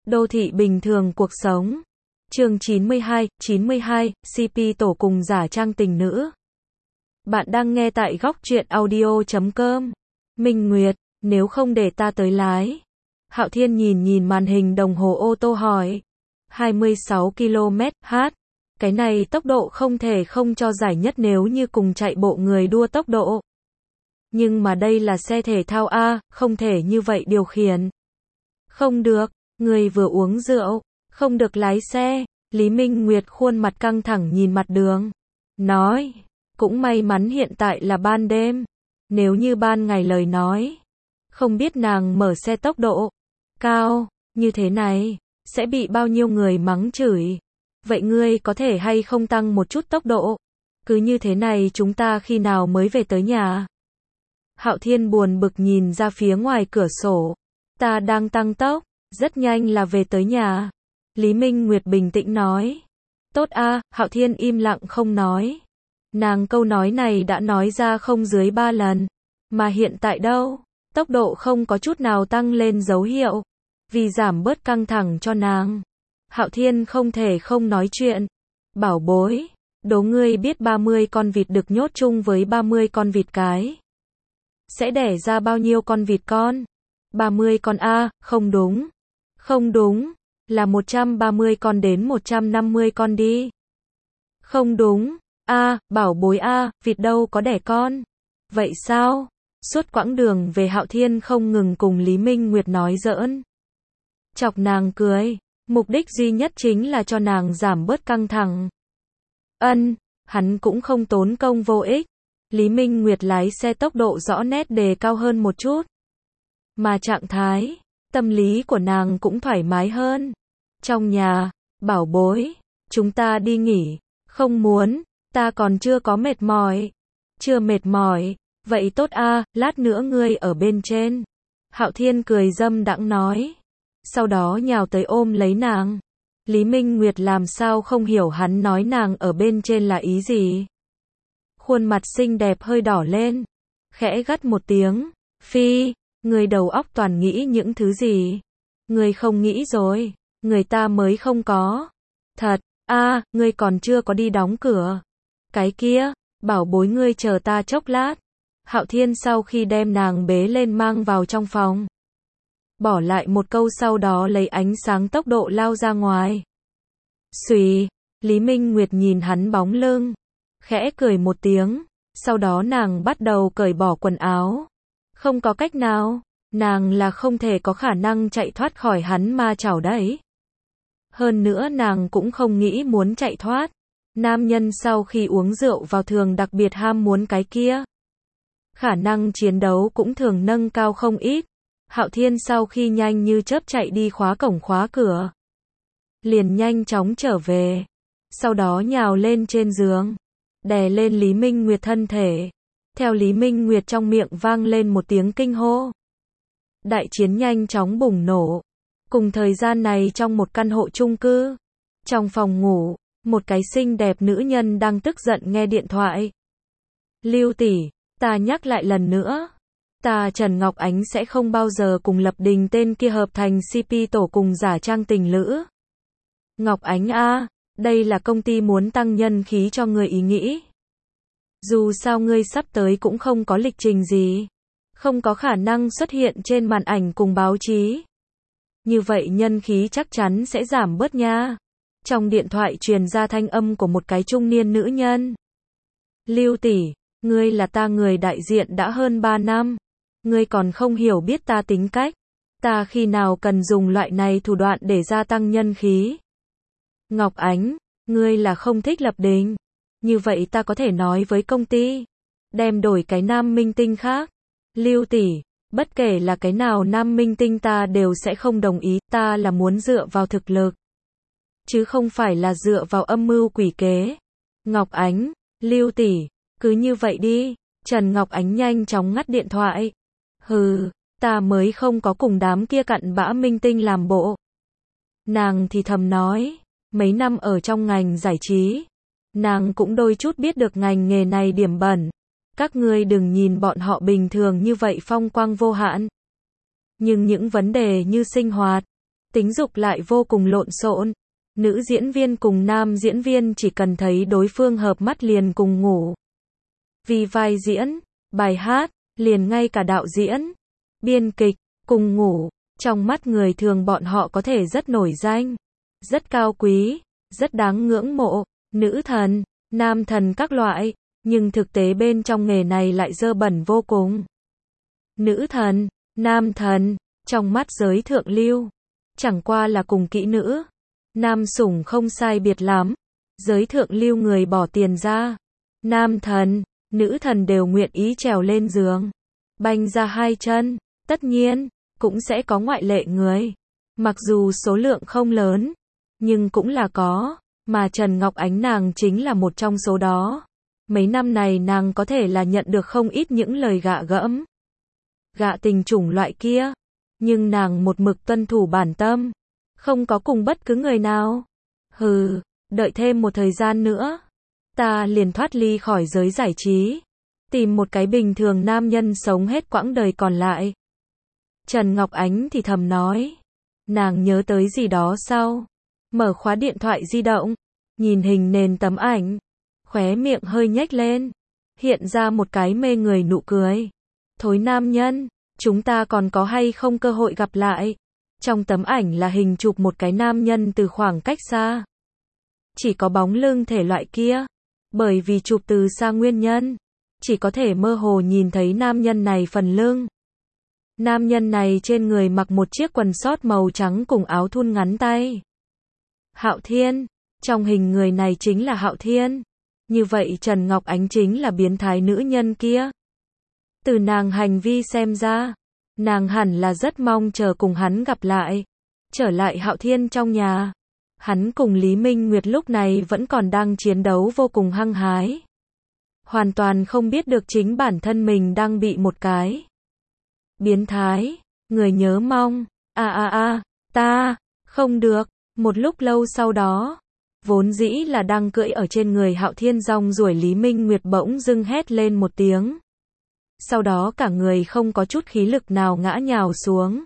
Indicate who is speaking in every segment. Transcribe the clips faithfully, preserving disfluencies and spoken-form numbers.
Speaker 1: Đô thị bình thường cuộc sống. Chương chín mươi hai, chín mươi hai, xê pê tổ cùng giả trang tình nữ. Bạn đang nghe tại góc truyện audio chấm com. Minh Nguyệt, nếu không để ta tới lái. Hạo Thiên nhìn nhìn màn hình đồng hồ ô tô hỏi. hai mươi sáu ki lô mét h. Cái này tốc độ không thể không cho giải nhất nếu như cùng chạy bộ người đua tốc độ. Nhưng mà đây là xe thể thao A, không thể như vậy điều khiển. Không được, người vừa uống rượu, không được lái xe. Lý Minh Nguyệt khuôn mặt căng thẳng nhìn mặt đường. Nói, cũng may mắn hiện tại là ban đêm. Nếu như ban ngày lời nói, không biết nàng mở xe tốc độ cao, như thế này, sẽ bị bao nhiêu người mắng chửi. Vậy ngươi có thể hay không tăng một chút tốc độ? Cứ như thế này chúng ta khi nào mới về tới nhà? Hạo Thiên buồn bực nhìn ra phía ngoài cửa sổ. Ta đang tăng tốc, rất nhanh là về tới nhà. Lý Minh Nguyệt bình tĩnh nói. Tốt a, Hạo Thiên im lặng không nói. Nàng câu nói này đã nói ra không dưới ba lần. Mà hiện tại đâu? Tốc độ không có chút nào tăng lên dấu hiệu. Vì giảm bớt căng thẳng cho nàng. Hạo Thiên không thể không nói chuyện. Bảo bối, đố ngươi biết ba mươi con vịt đực nhốt chung với ba mươi con vịt cái sẽ đẻ ra bao nhiêu con vịt con? ba mươi con a, không đúng. Không đúng, là một trăm ba mươi con đến một trăm năm mươi con đi. Không đúng, a, bảo bối a, vịt đâu có đẻ con. Vậy sao? Suốt quãng đường về Hạo Thiên không ngừng cùng Lý Minh Nguyệt nói giỡn. Chọc nàng cười, mục đích duy nhất chính là cho nàng giảm bớt căng thẳng. Ân, hắn cũng không tốn công vô ích. Lý Minh Nguyệt lái xe tốc độ rõ nét đề cao hơn một chút. Mà trạng thái, tâm lý của nàng cũng thoải mái hơn. Trong nhà, bảo bối, chúng ta đi nghỉ. Không muốn, ta còn chưa có mệt mỏi. Chưa mệt mỏi, vậy tốt a, lát nữa ngươi ở bên trên. Hạo Thiên cười dâm đãng nói. Sau đó nhào tới ôm lấy nàng. Lý Minh Nguyệt làm sao không hiểu hắn nói nàng ở bên trên là ý gì. Khuôn mặt xinh đẹp hơi đỏ lên. Khẽ gắt một tiếng. Phi, người đầu óc toàn nghĩ những thứ gì. Người không nghĩ rồi. Người ta mới không có. Thật, a, ngươi còn chưa có đi đóng cửa. Cái kia, bảo bối ngươi chờ ta chốc lát. Hạo Thiên sau khi đem nàng bế lên mang vào trong phòng. Bỏ lại một câu sau đó lấy ánh sáng tốc độ lao ra ngoài. Xùy, Lý Minh Nguyệt nhìn hắn bóng lưng. Khẽ cười một tiếng. Sau đó nàng bắt đầu cởi bỏ quần áo. Không có cách nào. Nàng là không thể có khả năng chạy thoát khỏi hắn ma chảo đấy. Hơn nữa nàng cũng không nghĩ muốn chạy thoát. Nam nhân sau khi uống rượu vào thường đặc biệt ham muốn cái kia. Khả năng chiến đấu cũng thường nâng cao không ít. Hạo Thiên sau khi nhanh như chớp chạy đi khóa cổng khóa cửa. Liền nhanh chóng trở về. Sau đó nhào lên trên giường. Đè lên Lý Minh Nguyệt thân thể. Theo Lý Minh Nguyệt trong miệng vang lên một tiếng kinh hô. Đại chiến nhanh chóng bùng nổ. Cùng thời gian này trong một căn hộ chung cư. Trong phòng ngủ, một cái xinh đẹp nữ nhân đang tức giận nghe điện thoại. Lưu tỷ, ta nhắc lại lần nữa. Ta Trần Ngọc Ánh sẽ không bao giờ cùng Lập Đình tên kia hợp thành xê pê tổ cùng giả trang tình lữ. Ngọc Ánh a, đây là công ty muốn tăng nhân khí cho người ý nghĩ. Dù sao ngươi sắp tới cũng không có lịch trình gì. Không có khả năng xuất hiện trên màn ảnh cùng báo chí. Như vậy nhân khí chắc chắn sẽ giảm bớt nha. Trong điện thoại truyền ra thanh âm của một cái trung niên nữ nhân. Lưu tỷ, ngươi là ta người đại diện đã hơn ba năm. Ngươi còn không hiểu biết ta tính cách. Ta khi nào cần dùng loại này thủ đoạn để gia tăng nhân khí. Ngọc Ánh, ngươi là không thích Lập Đình. Như vậy ta có thể nói với công ty. Đem đổi cái nam minh tinh khác. Lưu tỷ, bất kể là cái nào nam minh tinh ta đều sẽ không đồng ý. Ta là muốn dựa vào thực lực. Chứ không phải là dựa vào âm mưu quỷ kế. Ngọc Ánh, Lưu tỷ, cứ như vậy đi. Trần Ngọc Ánh nhanh chóng ngắt điện thoại. Hừ, ta mới không có cùng đám kia cặn bã minh tinh làm bộ. Nàng thì thầm nói. Mấy năm ở trong ngành giải trí. Nàng cũng đôi chút biết được ngành nghề này điểm bẩn. Các ngươi đừng nhìn bọn họ bình thường như vậy phong quang vô hạn. Nhưng những vấn đề như sinh hoạt, tính dục lại vô cùng lộn xộn. Nữ diễn viên cùng nam diễn viên chỉ cần thấy đối phương hợp mắt liền cùng ngủ. Vì vai diễn, bài hát, liền ngay cả đạo diễn, biên kịch, cùng ngủ. Trong mắt người thường bọn họ có thể rất nổi danh, rất cao quý, rất đáng ngưỡng mộ, nữ thần, nam thần các loại, nhưng thực tế bên trong nghề này lại dơ bẩn vô cùng. Nữ thần, nam thần, trong mắt giới thượng lưu, chẳng qua là cùng kỹ nữ, nam sủng không sai biệt lắm, giới thượng lưu người bỏ tiền ra, nam thần, nữ thần đều nguyện ý trèo lên giường, banh ra hai chân, tất nhiên, cũng sẽ có ngoại lệ người, mặc dù số lượng không lớn, nhưng cũng là có, mà Trần Ngọc Ánh nàng chính là một trong số đó. Mấy năm này nàng có thể là nhận được không ít những lời gạ gẫm, gạ tình chủng loại kia, nhưng nàng một mực tuân thủ bản tâm, không có cùng bất cứ người nào. Hừ, đợi thêm một thời gian nữa, ta liền thoát ly khỏi giới giải trí, tìm một cái bình thường nam nhân sống hết quãng đời còn lại. Trần Ngọc Ánh thì thầm nói, nàng nhớ tới gì đó sau, mở khóa điện thoại di động, nhìn hình nền tấm ảnh, khóe miệng hơi nhếch lên, hiện ra một cái mê người nụ cười. Thối nam nhân, chúng ta còn có hay không cơ hội gặp lại? Trong tấm ảnh là hình chụp một cái nam nhân từ khoảng cách xa. Chỉ có bóng lưng thể loại kia, bởi vì chụp từ xa nguyên nhân, chỉ có thể mơ hồ nhìn thấy nam nhân này phần lưng. Nam nhân này trên người mặc một chiếc quần sót màu trắng cùng áo thun ngắn tay. Hạo Thiên, trong hình người này chính là Hạo Thiên. Như vậy Trần Ngọc Ánh chính là biến thái nữ nhân kia. Từ nàng hành vi xem ra, nàng hẳn là rất mong chờ cùng hắn gặp lại. Trở lại Hạo Thiên trong nhà, hắn cùng Lý Minh Nguyệt lúc này vẫn còn đang chiến đấu vô cùng hăng hái. Hoàn toàn không biết được chính bản thân mình đang bị một cái biến thái, người nhớ mong, a a a, ta, không được, một lúc lâu sau đó, vốn dĩ là đang cưỡi ở trên người Hạo Thiên rong ruổi Lý Minh Nguyệt bỗng dưng hét lên một tiếng. Sau đó cả người không có chút khí lực nào ngã nhào xuống.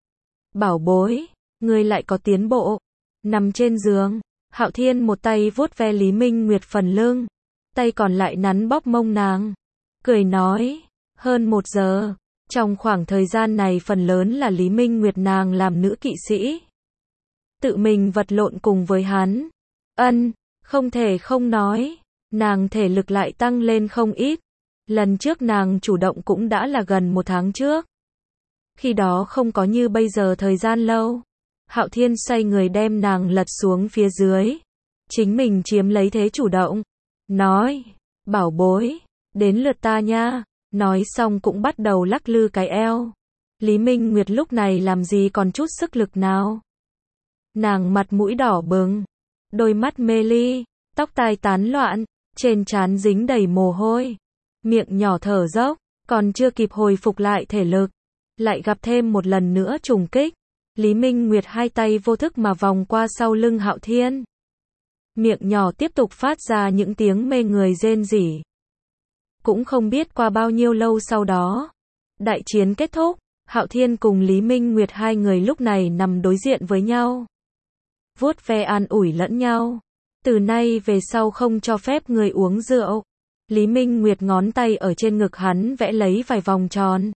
Speaker 1: Bảo bối, ngươi lại có tiến bộ. Nằm trên giường, Hạo Thiên một tay vuốt ve Lý Minh Nguyệt phần lưng, tay còn lại nắn bóp mông nàng, cười nói, hơn một giờ. Trong khoảng thời gian này phần lớn là Lý Minh Nguyệt nàng làm nữ kỵ sĩ, tự mình vật lộn cùng với hắn. Ân, không thể không nói, nàng thể lực lại tăng lên không ít. Lần trước nàng chủ động cũng đã là gần một tháng trước. Khi đó không có như bây giờ thời gian lâu. Hạo Thiên xoay người đem nàng lật xuống phía dưới, chính mình chiếm lấy thế chủ động, nói, bảo bối, đến lượt ta nha. Nói xong cũng bắt đầu lắc lư cái eo. Lý Minh Nguyệt lúc này làm gì còn chút sức lực nào. Nàng mặt mũi đỏ bừng, đôi mắt mê ly, tóc tai tán loạn, trên trán dính đầy mồ hôi, miệng nhỏ thở dốc, còn chưa kịp hồi phục lại thể lực, lại gặp thêm một lần nữa trùng kích. Lý Minh Nguyệt hai tay vô thức mà vòng qua sau lưng Hạo Thiên. Miệng nhỏ tiếp tục phát ra những tiếng mê người rên rỉ. Cũng không biết qua bao nhiêu lâu sau đó, đại chiến kết thúc, Hạo Thiên cùng Lý Minh Nguyệt hai người lúc này nằm đối diện với nhau, vuốt ve an ủi lẫn nhau. Từ nay về sau không cho phép người uống rượu. Lý Minh Nguyệt ngón tay ở trên ngực hắn vẽ lấy vài vòng tròn,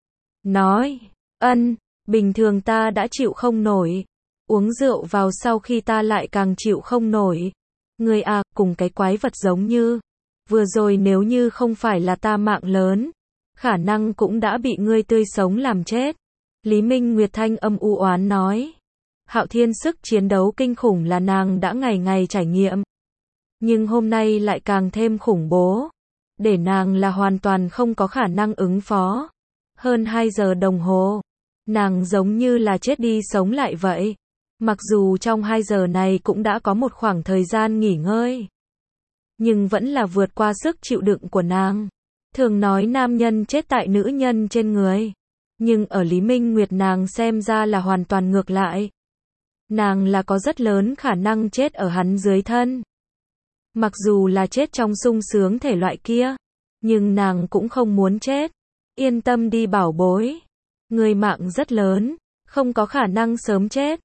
Speaker 1: nói, ân, bình thường ta đã chịu không nổi, uống rượu vào sau khi ta lại càng chịu không nổi. Người à, cùng cái quái vật giống như vừa rồi, nếu như không phải là ta mạng lớn, khả năng cũng đã bị ngươi tươi sống làm chết. Lý Minh Nguyệt thanh âm u oán nói. Hạo Thiên sức chiến đấu kinh khủng là nàng đã ngày ngày trải nghiệm, nhưng hôm nay lại càng thêm khủng bố, để nàng là hoàn toàn không có khả năng ứng phó. Hơn hai giờ đồng hồ, nàng giống như là chết đi sống lại vậy. Mặc dù trong hai giờ này cũng đã có một khoảng thời gian nghỉ ngơi, nhưng vẫn là vượt qua sức chịu đựng của nàng. Thường nói nam nhân chết tại nữ nhân trên người, nhưng ở Lý Minh Nguyệt nàng xem ra là hoàn toàn ngược lại. Nàng là có rất lớn khả năng chết ở hắn dưới thân. Mặc dù là chết trong sung sướng thể loại kia, nhưng nàng cũng không muốn chết. Yên tâm đi bảo bối, người mạng rất lớn, không có khả năng sớm chết.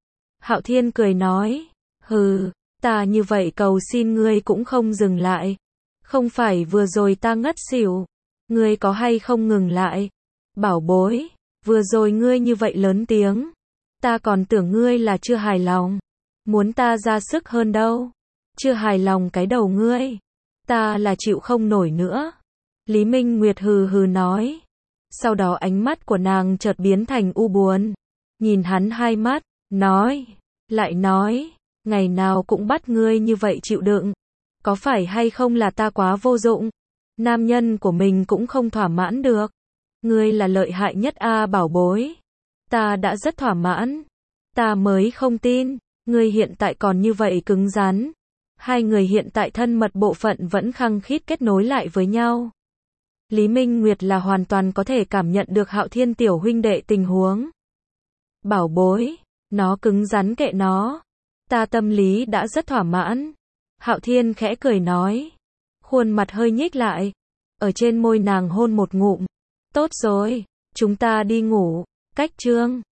Speaker 1: Hạo Thiên cười nói, hừ, ta như vậy cầu xin ngươi cũng không dừng lại. Không phải vừa rồi ta ngất xỉu, ngươi có hay không ngừng lại? Bảo bối, vừa rồi ngươi như vậy lớn tiếng, ta còn tưởng ngươi là chưa hài lòng, muốn ta ra sức hơn đâu. Chưa hài lòng cái đầu ngươi, ta là chịu không nổi nữa. Lý Minh Nguyệt hừ hừ nói. Sau đó ánh mắt của nàng chợt biến thành u buồn, nhìn hắn hai mắt, nói, lại nói, ngày nào cũng bắt ngươi như vậy chịu đựng, có phải hay không là ta quá vô dụng, nam nhân của mình cũng không thỏa mãn được. Ngươi là lợi hại nhất a bảo bối, ta đã rất thỏa mãn, ta mới không tin, ngươi hiện tại còn như vậy cứng rắn. Hai người hiện tại thân mật bộ phận vẫn khăng khít kết nối lại với nhau. Lý Minh Nguyệt là hoàn toàn có thể cảm nhận được Hạo Thiên tiểu huynh đệ tình huống. Bảo bối, nó cứng rắn kệ nó, ta tâm lý đã rất thỏa mãn. Hạo Thiên khẽ cười nói, khuôn mặt hơi nhếch lại, ở trên môi nàng hôn một ngụm. Tốt rồi, chúng ta đi ngủ, cách chương.